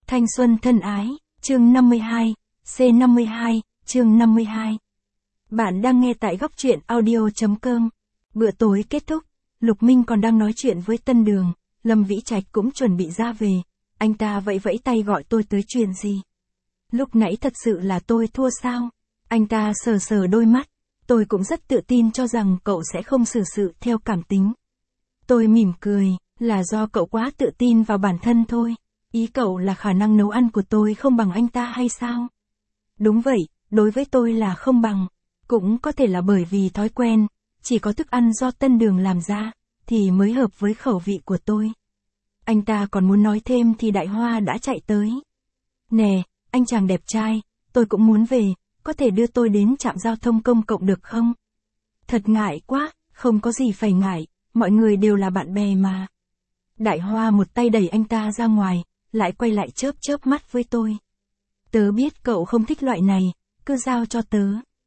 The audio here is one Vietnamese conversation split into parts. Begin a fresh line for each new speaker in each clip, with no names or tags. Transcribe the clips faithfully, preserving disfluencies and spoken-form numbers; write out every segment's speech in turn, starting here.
Thanh xuân thân ái, chương năm mươi hai, C năm mươi hai, chương năm mươi hai. Bạn đang nghe tại góc truyện audio chấm com. Bữa tối kết thúc, Lục Minh còn đang nói chuyện với Tân Đường, Lâm Vĩ Trạch cũng chuẩn bị ra về, anh ta vẫy vẫy tay gọi tôi tới chuyện gì. Lúc nãy thật sự là tôi thua sao? Anh ta sờ sờ đôi mắt, tôi cũng rất tự tin cho rằng cậu sẽ không xử sự theo cảm tính. Tôi mỉm cười, là do cậu quá tự tin vào bản thân thôi. Ý cậu là khả năng nấu ăn của tôi không bằng anh ta hay sao? Đúng vậy, đối với tôi là không bằng. Cũng có thể là bởi vì thói quen, chỉ có thức ăn do Tân Đường làm ra, thì mới hợp với khẩu vị của tôi. Anh ta còn muốn nói thêm thì Đại Hoa đã chạy tới. Nè, anh chàng đẹp trai, tôi cũng muốn về, có thể đưa tôi đến trạm giao thông công cộng được không? Thật ngại quá, không có gì phải ngại, mọi người đều là bạn bè mà. Đại Hoa một tay đẩy anh ta ra ngoài, lại quay lại chớp chớp mắt với tôi. Tớ biết cậu không thích loại này, cứ giao cho tớ.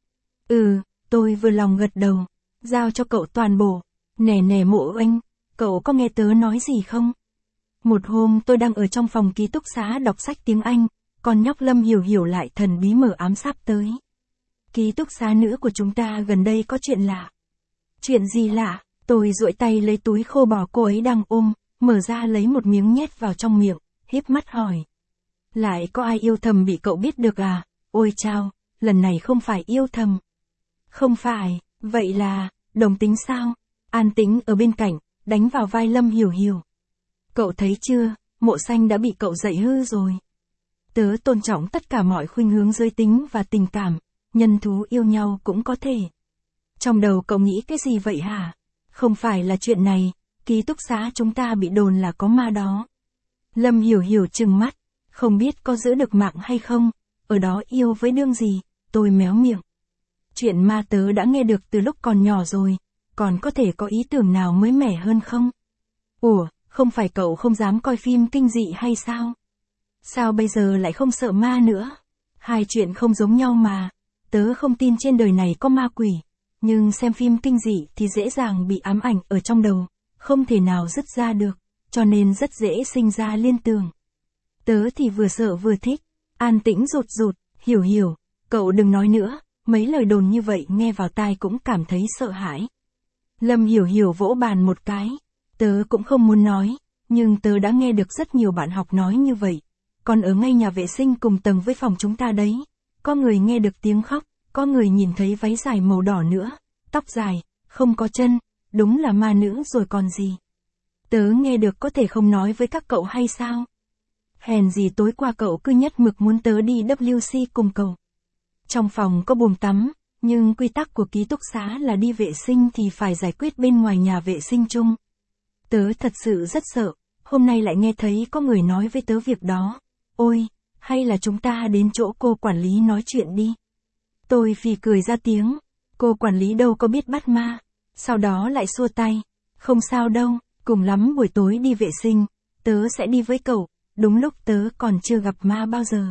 Ừ, tôi vừa lòng gật đầu, giao cho cậu toàn bộ. Nè nè Mộ Anh, cậu có nghe tớ nói gì không? Một hôm tôi đang ở trong phòng ký túc xá đọc sách tiếng Anh, còn nhóc Lâm Hiểu Hiểu lại thần bí mở ám sắp tới. Ký túc xá nữ của chúng ta gần đây có chuyện lạ. Chuyện gì lạ? Tôi duỗi tay lấy túi khô bò cô ấy đang ôm, mở ra lấy một miếng nhét vào trong miệng, híp mắt hỏi. Lại có ai yêu thầm bị cậu biết được à? Ôi chao, lần này không phải yêu thầm. Không phải, vậy là, đồng tính sao? An Tĩnh ở bên cạnh, đánh vào vai Lâm Hiểu Hiểu. Cậu thấy chưa, Mộ Xanh đã bị cậu dạy hư rồi. Tớ tôn trọng tất cả mọi khuynh hướng giới tính và tình cảm, nhân thú yêu nhau cũng có thể. Trong đầu cậu nghĩ cái gì vậy hả? Không phải là chuyện này, ký túc xá chúng ta bị đồn là có ma đó. Lâm Hiểu Hiểu trừng mắt, không biết có giữ được mạng hay không, ở đó yêu với đương gì, tôi méo miệng. Chuyện ma tớ đã nghe được từ lúc còn nhỏ rồi, còn có thể có ý tưởng nào mới mẻ hơn không? Ủa, không phải cậu không dám coi phim kinh dị hay sao? Sao bây giờ lại không sợ ma nữa? Hai chuyện không giống nhau mà, tớ không tin trên đời này có ma quỷ, nhưng xem phim kinh dị thì dễ dàng bị ám ảnh ở trong đầu, không thể nào dứt ra được, cho nên rất dễ sinh ra liên tưởng. Tớ thì vừa sợ vừa thích. An Tĩnh rụt rụt, Hiểu Hiểu, cậu đừng nói nữa, mấy lời đồn như vậy nghe vào tai cũng cảm thấy sợ hãi. Lâm Hiểu Hiểu vỗ bàn một cái, tớ cũng không muốn nói, nhưng tớ đã nghe được rất nhiều bạn học nói như vậy. Còn ở ngay nhà vệ sinh cùng tầng với phòng chúng ta đấy, có người nghe được tiếng khóc, có người nhìn thấy váy dài màu đỏ nữa, tóc dài, không có chân, đúng là ma nữ rồi còn gì. Tớ nghe được có thể không nói với các cậu hay sao? Hèn gì tối qua cậu cứ nhất mực muốn tớ đi W C cùng cậu. Trong phòng có bồn tắm, nhưng quy tắc của ký túc xá là đi vệ sinh thì phải giải quyết bên ngoài nhà vệ sinh chung. Tớ thật sự rất sợ, hôm nay lại nghe thấy có người nói với tớ việc đó. Ôi, hay là chúng ta đến chỗ cô quản lý nói chuyện đi. Tôi phì cười ra tiếng, cô quản lý đâu có biết bắt ma. Sau đó lại xua tay, không sao đâu, cùng lắm buổi tối đi vệ sinh, tớ sẽ đi với cậu, đúng lúc tớ còn chưa gặp ma bao giờ.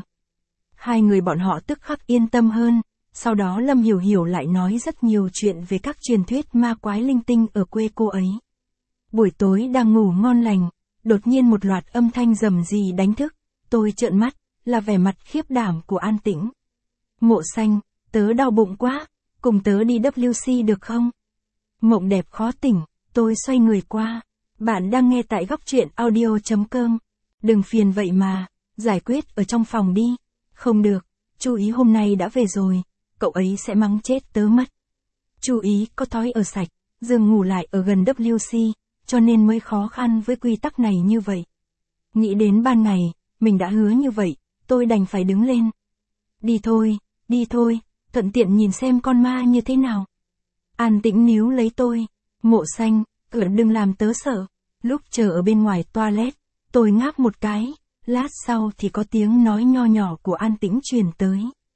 Hai người bọn họ tức khắc yên tâm hơn, sau đó Lâm Hiểu Hiểu lại nói rất nhiều chuyện về các truyền thuyết ma quái linh tinh ở quê cô ấy. Buổi tối đang ngủ ngon lành, đột nhiên một loạt âm thanh rầm rì đánh thức, tôi trợn mắt, là vẻ mặt khiếp đảm của An Tĩnh. Mộ Xanh, tớ đau bụng quá, cùng tớ đi W C được không? Mộng đẹp khó tỉnh, tôi xoay người qua. Bạn đang nghe tại góc truyện audio chấm com. Đừng phiền vậy mà, giải quyết ở trong phòng đi. Không được, chú ý hôm nay đã về rồi, cậu ấy sẽ mắng chết tớ mất. Chú ý có thói ở sạch, giường ngủ lại ở gần W C, cho nên mới khó khăn với quy tắc này như vậy. Nghĩ đến ban ngày, mình đã hứa như vậy, tôi đành phải đứng lên. Đi thôi, đi thôi, thuận tiện nhìn xem con ma như thế nào. An Tĩnh níu lấy tôi, Mộ Xanh, cửa đừng làm tớ sợ. Lúc chờ ở bên ngoài toilet, tôi ngáp một cái, lát sau thì có tiếng nói nho nhỏ của An Tĩnh truyền tới.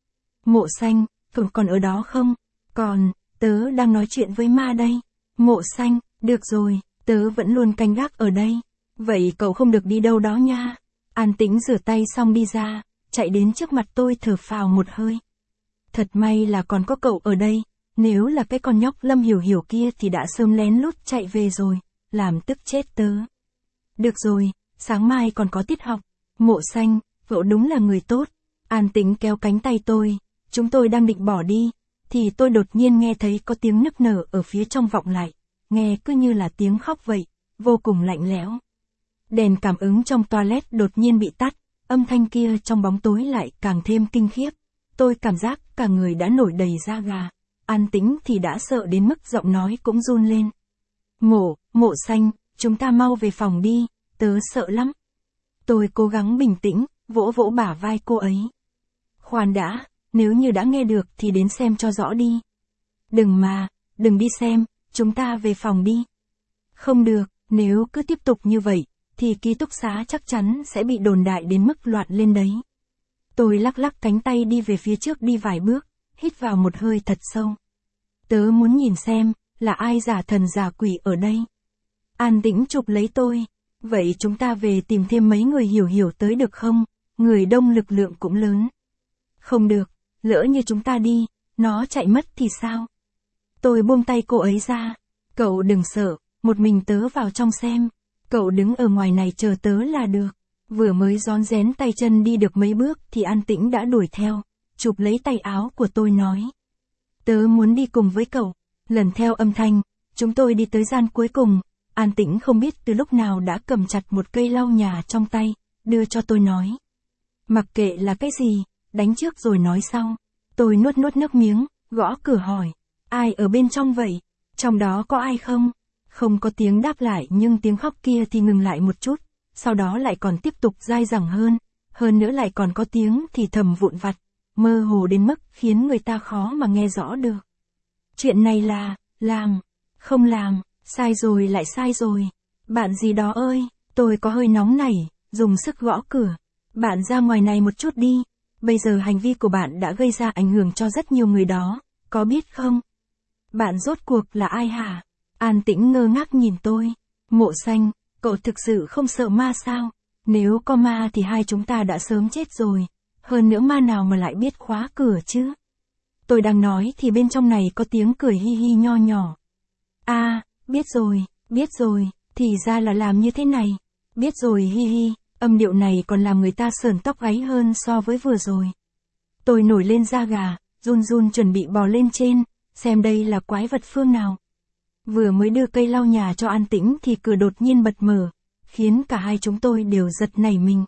Mộ Xanh, cậu còn ở đó không? Còn, tớ đang nói chuyện với ma đây. Mộ Xanh, được rồi, tớ vẫn luôn canh gác ở đây. Vậy cậu không được đi đâu đó nha. An Tĩnh rửa tay xong đi ra, chạy đến trước mặt tôi thở phào một hơi. Thật may là còn có cậu ở đây, nếu là cái con nhóc Lâm Hiểu Hiểu kia thì đã sớm lén lút chạy về rồi, làm tức chết tớ. Được rồi, sáng mai còn có tiết học. Mộ Xanh, cậu đúng là người tốt. An Tĩnh kéo cánh tay tôi, chúng tôi đang định bỏ đi, thì tôi đột nhiên nghe thấy có tiếng nức nở ở phía trong vọng lại, nghe cứ như là tiếng khóc vậy, vô cùng lạnh lẽo. Đèn cảm ứng trong toilet đột nhiên bị tắt, âm thanh kia trong bóng tối lại càng thêm kinh khiếp. Tôi cảm giác cả người đã nổi đầy da gà. An Tĩnh thì đã sợ đến mức giọng nói cũng run lên. Mộ, Mộ Xanh, chúng ta mau về phòng đi, tớ sợ lắm. Tôi cố gắng bình tĩnh, vỗ vỗ bả vai cô ấy. Khoan đã, nếu như đã nghe được thì đến xem cho rõ đi. Đừng mà, đừng đi xem, chúng ta về phòng đi. Không được, nếu cứ tiếp tục như vậy, thì ký túc xá chắc chắn sẽ bị đồn đại đến mức loạn lên đấy. Tôi lắc lắc cánh tay đi về phía trước đi vài bước, hít vào một hơi thật sâu. Tớ muốn nhìn xem, là ai giả thần giả quỷ ở đây. An Tĩnh chụp lấy tôi. Vậy chúng ta về tìm thêm mấy người hiểu hiểu tới được không? Người đông lực lượng cũng lớn. Không được, lỡ như chúng ta đi, nó chạy mất thì sao? Tôi buông tay cô ấy ra. Cậu đừng sợ, một mình tớ vào trong xem. Cậu đứng ở ngoài này chờ tớ là được. Vừa mới rón rén tay chân đi được mấy bước thì An Tĩnh đã đuổi theo, chụp lấy tay áo của tôi nói. Tớ muốn đi cùng với cậu. Lần theo âm thanh, chúng tôi đi tới gian cuối cùng. An Tĩnh không biết từ lúc nào đã cầm chặt một cây lau nhà trong tay, đưa cho tôi nói. Mặc kệ là cái gì, đánh trước rồi nói sau. Tôi nuốt nuốt nước miếng, gõ cửa hỏi. Ai ở bên trong vậy? Trong đó có ai không? Không có tiếng đáp lại nhưng tiếng khóc kia thì ngừng lại một chút, sau đó lại còn tiếp tục dai dẳng hơn, hơn nữa lại còn có tiếng thì thầm vụn vặt, mơ hồ đến mức khiến người ta khó mà nghe rõ được. Chuyện này là, làm, không làm, sai rồi lại sai rồi. Bạn gì đó ơi, tôi có hơi nóng nảy, dùng sức gõ cửa. Bạn ra ngoài này một chút đi, bây giờ hành vi của bạn đã gây ra ảnh hưởng cho rất nhiều người đó, có biết không? Bạn rốt cuộc là ai hả? An Tĩnh ngơ ngác nhìn tôi. Mộ Xanh, cậu thực sự không sợ ma sao? Nếu có ma thì hai chúng ta đã sớm chết rồi. Hơn nữa ma nào mà lại biết khóa cửa chứ? Tôi đang nói thì bên trong này có tiếng cười hi hi nho nhỏ. À, biết rồi, biết rồi, thì ra là làm như thế này. Biết rồi hi hi, âm điệu này còn làm người ta sởn tóc gáy hơn so với vừa rồi. Tôi nổi lên da gà, run run chuẩn bị bò lên trên, xem đây là quái vật phương nào. Vừa mới đưa cây lau nhà cho An Tĩnh thì cửa đột nhiên bật mở, khiến cả hai chúng tôi đều giật nảy mình.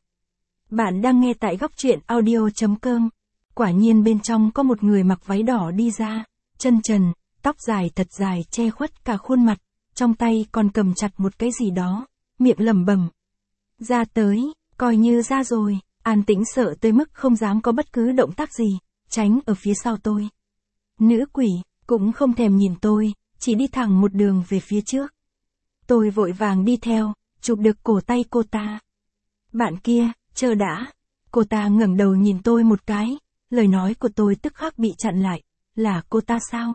Bạn đang nghe tại góc truyện audio chấm com. Quả nhiên bên trong có một người mặc váy đỏ đi ra, chân trần, tóc dài thật dài che khuất cả khuôn mặt, trong tay còn cầm chặt một cái gì đó, miệng lẩm bẩm. Ra tới, coi như ra rồi. An Tĩnh sợ tới mức không dám có bất cứ động tác gì, tránh ở phía sau tôi. Nữ quỷ, cũng không thèm nhìn tôi, chỉ đi thẳng một đường về phía trước. Tôi vội vàng đi theo, chụp được cổ tay cô ta. Bạn kia, chờ đã. Cô ta ngẩng đầu nhìn tôi một cái, lời nói của tôi tức khắc bị chặn lại. Là cô ta sao?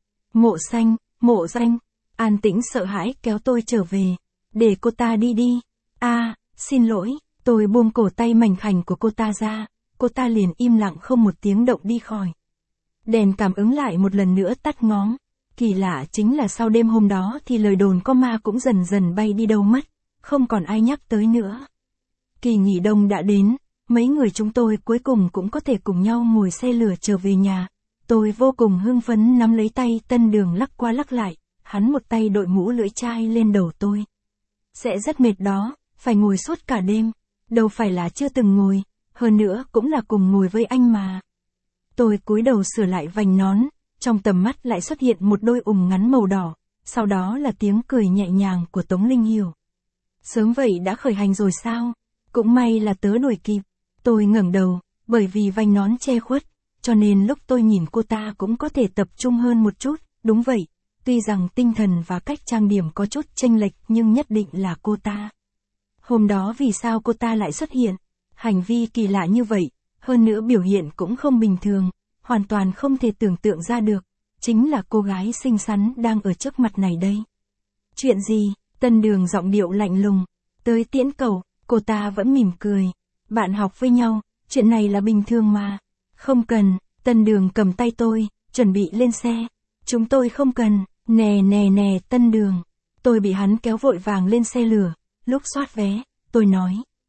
Mộ Xanh, Mộ Danh. An Tĩnh sợ hãi kéo tôi trở về. Để cô ta đi đi. À, xin lỗi. Tôi buông cổ tay mảnh khảnh của cô ta ra. Cô ta liền im lặng không một tiếng động đi khỏi. Đèn cảm ứng lại một lần nữa tắt ngóm. Kỳ lạ chính là sau đêm hôm đó thì lời đồn có ma cũng dần dần bay đi đâu mất, không còn ai nhắc tới nữa. Kỳ nghỉ đông đã đến, mấy người chúng tôi cuối cùng cũng có thể cùng nhau ngồi xe lửa trở về nhà. Tôi vô cùng hưng phấn nắm lấy tay Tân Đường lắc qua lắc lại, hắn một tay đội mũ lưỡi chai lên đầu tôi. Sẽ rất mệt đó, phải ngồi suốt cả đêm, đâu phải là chưa từng ngồi, hơn nữa cũng là cùng ngồi với anh mà. Tôi cúi đầu sửa lại vành nón. Trong tầm mắt lại xuất hiện một đôi ủng ngắn màu đỏ, sau đó là tiếng cười nhẹ nhàng của Tống Linh Hiểu. Sớm vậy đã khởi hành rồi sao? Cũng may là tớ đuổi kịp. Tôi ngẩng đầu, bởi vì vành nón che khuất, cho nên lúc tôi nhìn cô ta cũng có thể tập trung hơn một chút. Đúng vậy, tuy rằng tinh thần và cách trang điểm có chút chênh lệch nhưng nhất định là cô ta. Hôm đó vì sao cô ta lại xuất hiện? Hành vi kỳ lạ như vậy, hơn nữa biểu hiện cũng không bình thường. Hoàn toàn không thể tưởng tượng ra được, chính là cô gái xinh xắn đang ở trước mặt này đây. Chuyện gì? Tân Đường giọng điệu lạnh lùng. Tới tiễn cậu, cô ta vẫn mỉm cười. Bạn học với nhau, chuyện này là bình thường mà. Không cần, Tân Đường cầm tay tôi, chuẩn bị lên xe. Chúng tôi không cần, nè nè nè Tân Đường. Tôi bị hắn kéo vội vàng lên xe lửa, lúc soát vé, tôi nói.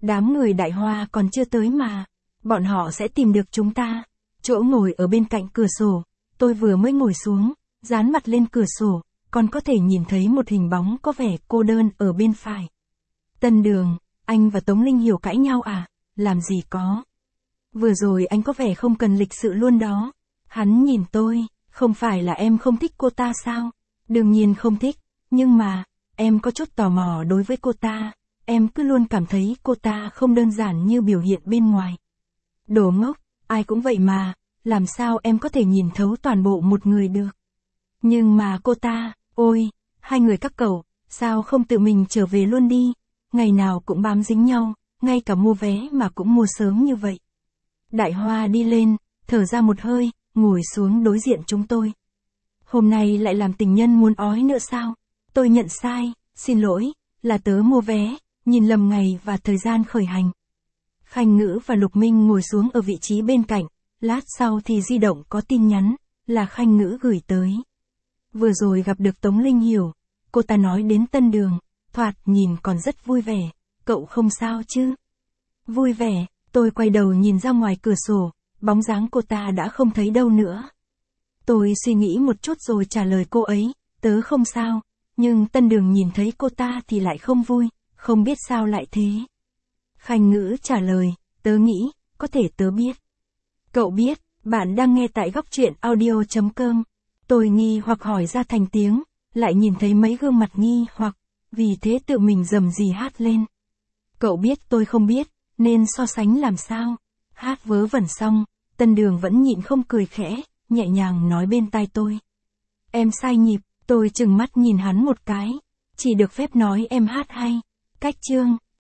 Đám người Đại Hoa còn chưa tới mà. Bọn họ sẽ tìm được chúng ta. Chỗ ngồi ở bên cạnh cửa sổ. Tôi vừa mới ngồi xuống, dán mặt lên cửa sổ, còn có thể nhìn thấy một hình bóng có vẻ cô đơn ở bên phải. Tân Đường, anh và Tống Linh Hiểu cãi nhau à? Làm gì có. Vừa rồi anh có vẻ không cần lịch sự luôn đó. Hắn nhìn tôi, không phải là em không thích cô ta sao? Đương nhiên không thích, nhưng mà, em có chút tò mò đối với cô ta. Em cứ luôn cảm thấy cô ta không đơn giản như biểu hiện bên ngoài. Đồ ngốc, ai cũng vậy mà, làm sao em có thể nhìn thấu toàn bộ một người được. Nhưng mà cô ta, ôi, hai người các cậu, sao không tự mình trở về luôn đi, ngày nào cũng bám dính nhau, ngay cả mua vé mà cũng mua sớm như vậy. Đại Hoa đi lên, thở ra một hơi, ngồi xuống đối diện chúng tôi. Hôm nay lại làm tình nhân muốn ói nữa sao? Tôi nhận sai, xin lỗi, là tớ mua vé, nhìn lầm ngày và thời gian khởi hành. Khanh Ngữ và Lục Minh ngồi xuống ở vị trí bên cạnh, lát sau thì di động có tin nhắn, là Khanh Ngữ gửi tới. Vừa rồi gặp được Tống Linh Hiểu, cô ta nói đến Tân Đường, thoạt nhìn còn rất vui vẻ, cậu không sao chứ? Vui vẻ, tôi quay đầu nhìn ra ngoài cửa sổ, bóng dáng cô ta đã không thấy đâu nữa. Tôi suy nghĩ một chút rồi trả lời cô ấy, tớ không sao, nhưng Tân Đường nhìn thấy cô ta thì lại không vui, không biết sao lại thế. Khanh Ngữ trả lời, tớ nghĩ, có thể tớ biết. Cậu biết, bạn đang nghe tại góc truyện audio chấm com. Tôi nghi hoặc hỏi ra thành tiếng, lại nhìn thấy mấy gương mặt nghi hoặc, vì thế tự mình rầm rì hát lên. Cậu biết tôi không biết, nên so sánh làm sao? Hát vớ vẩn xong, Tân Đường vẫn nhịn không cười khẽ, nhẹ nhàng nói bên tai tôi. Em sai nhịp, tôi chừng mắt nhìn hắn một cái, chỉ được phép nói em hát hay. Cách chương,